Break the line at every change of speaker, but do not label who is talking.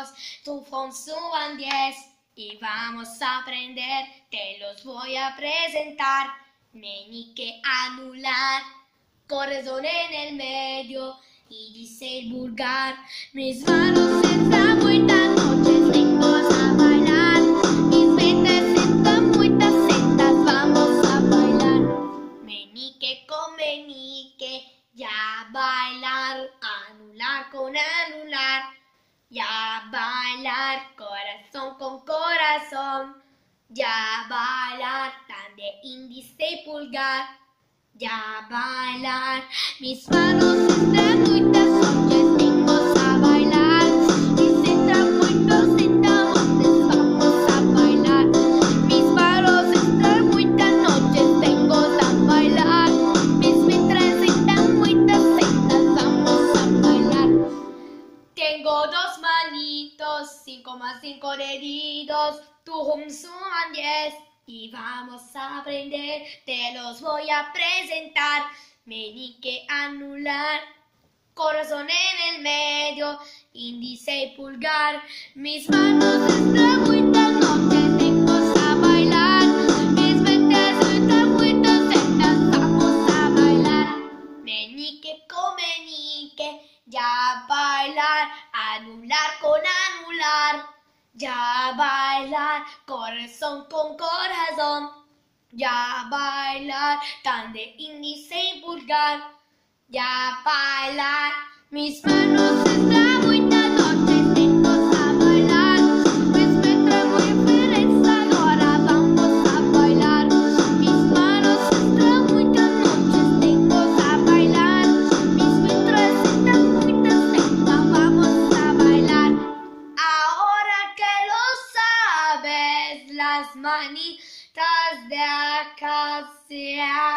dos, tu phone suban 10 y vamos a aprender, te los voy a presentar. Meñique anular, corazón en el medio, índice y vulgar. Mis manos están muy noches, tengo a bailar. Mis mentes están muy tacetas, vamos a bailar. Meñique con meñique, ya bailar. Anular con anular, ya bailar. Corazón con corazón, ya bailar. Tan de índice y pulgar, ya bailar. Mis manos están muy tazones, tengo a bailar. Mis están muy tacetas, vamos a bailar. Mis manos están muy tazones, tengo a bailar. Mis letras están muy tacetas, vamos a bailar. Tengo dos manitos, 5 más 5 deditos, tu home suman 10 y vamos a aprender, te los voy a presentar. Meñique anular, corazón en el medio, índice y pulgar. Mis manos están muy tanotes, tengo a bailar. Mis mentes están muy tacetas, vamos a bailar. Meñique con meñique, ya bailar. Anular con anular, ya bailar. Corazón con corazón, ya bailar. Tan de índice y pulgar, ya bailar. Mis manos están muy tanotes, tengo a bailar. Mis letras muy felices, ahora vamos a bailar. Mis manos están muy tanotes, tengo a bailar. Mis letras están muy tacetas, vamos a bailar. Ahora que lo sabes, las manitas de acá se